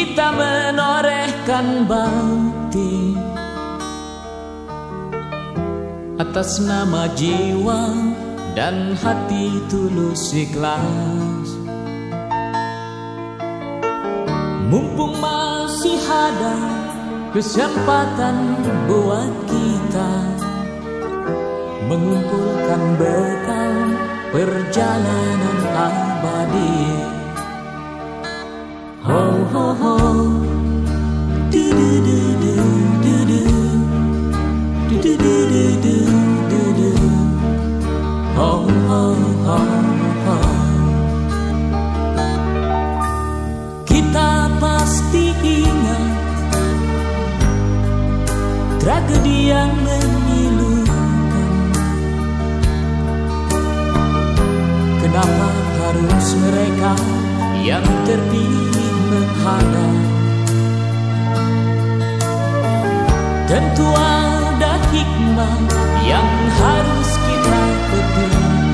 kita menorehkan bakti atas nama jiwa dan hati tulus ikhlas. Mumpung masih ada kesempatan buat kita mengumpulkan bekal perjalanan abadi. Ho ho ho, du du du du du du, du du du du du du du, ho ho ho ho. Kita pasti ingat tragedi yang memilukan. Kenapa harus mereka yang terpilih menghadap? Tentu ada hikmah yang harus kita petik.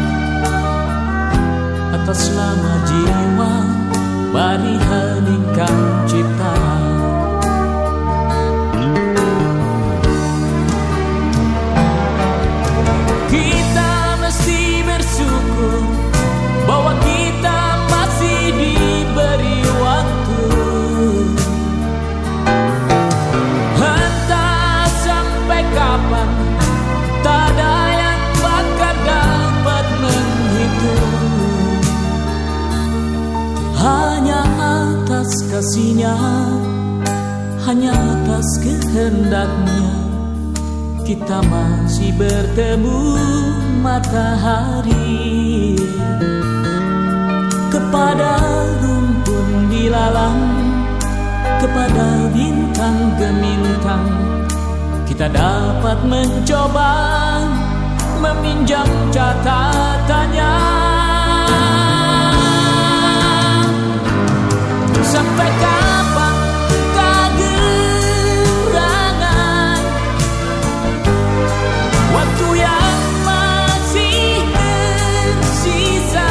Atas nama jiwa, mari heningkan cipta. Kita mesti bersyukur bahwa kita masih diberi waktu. Entah sampai kapan, tak ada yang bakal dapat menghitung. Hanya atas kasih-Nya, hanya atas kehendak-Nya, kita masih bertemu matahari. Kepada rumpun dilalang, kepada bintang gemintang, kita dapat mencoba meminjam catatannya. Sampai kapan kegerangan waktu yang masih tersisa?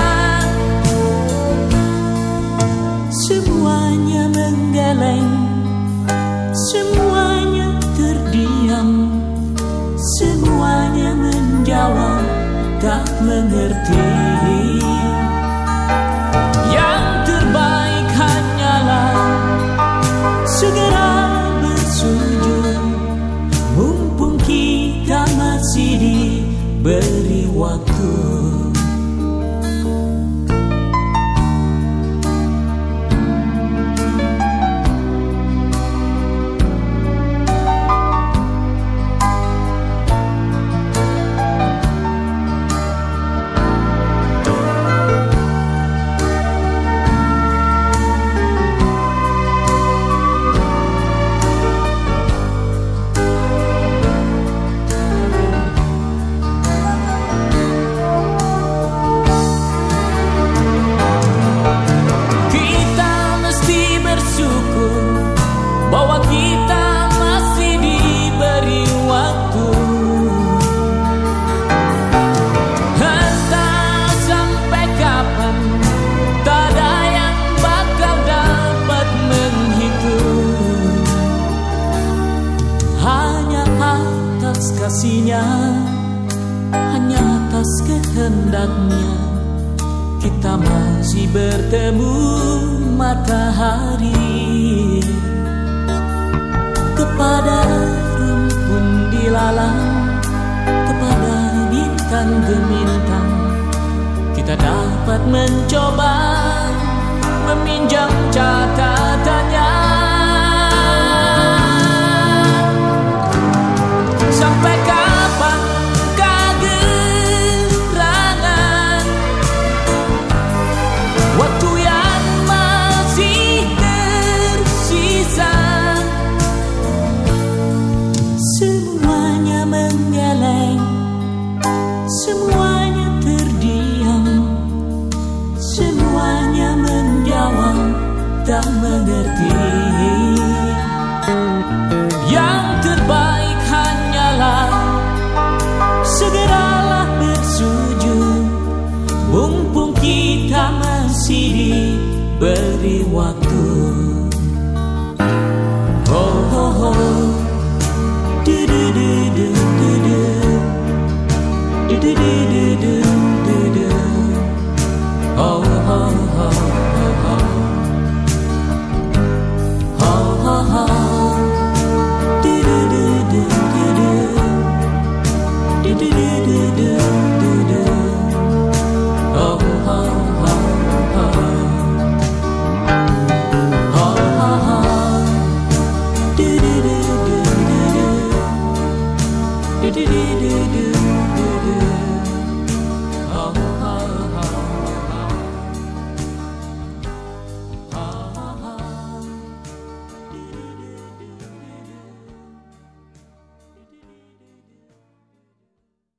Semuanya menggeleng, semuanya terdiam, semuanya menjawab tak mengerti. Yang terbaik hanyalah segera bersujud, mumpung kita masih diberi waktu. Bahwa kita masih diberi waktu. Entah sampai kapan, tak ada yang bakal dapat menghitung. Hanya atas kasih-Nya, hanya atas kehendak-Nya, kita masih bertemu matahari. Kepada rumpun dilalang, kepada bintang gemintang, kita dapat mencoba meminjam catatannya. Sampai kapan kegerangan waktu yang masih tersisa? Semuanya menggeleng, semuanya terdiam, semuanya menjawab tak mengerti. Yang terbaik hanyalah segeralah bersujud, mumpung kita masih diberi waktu. ha ha ha ha ha ha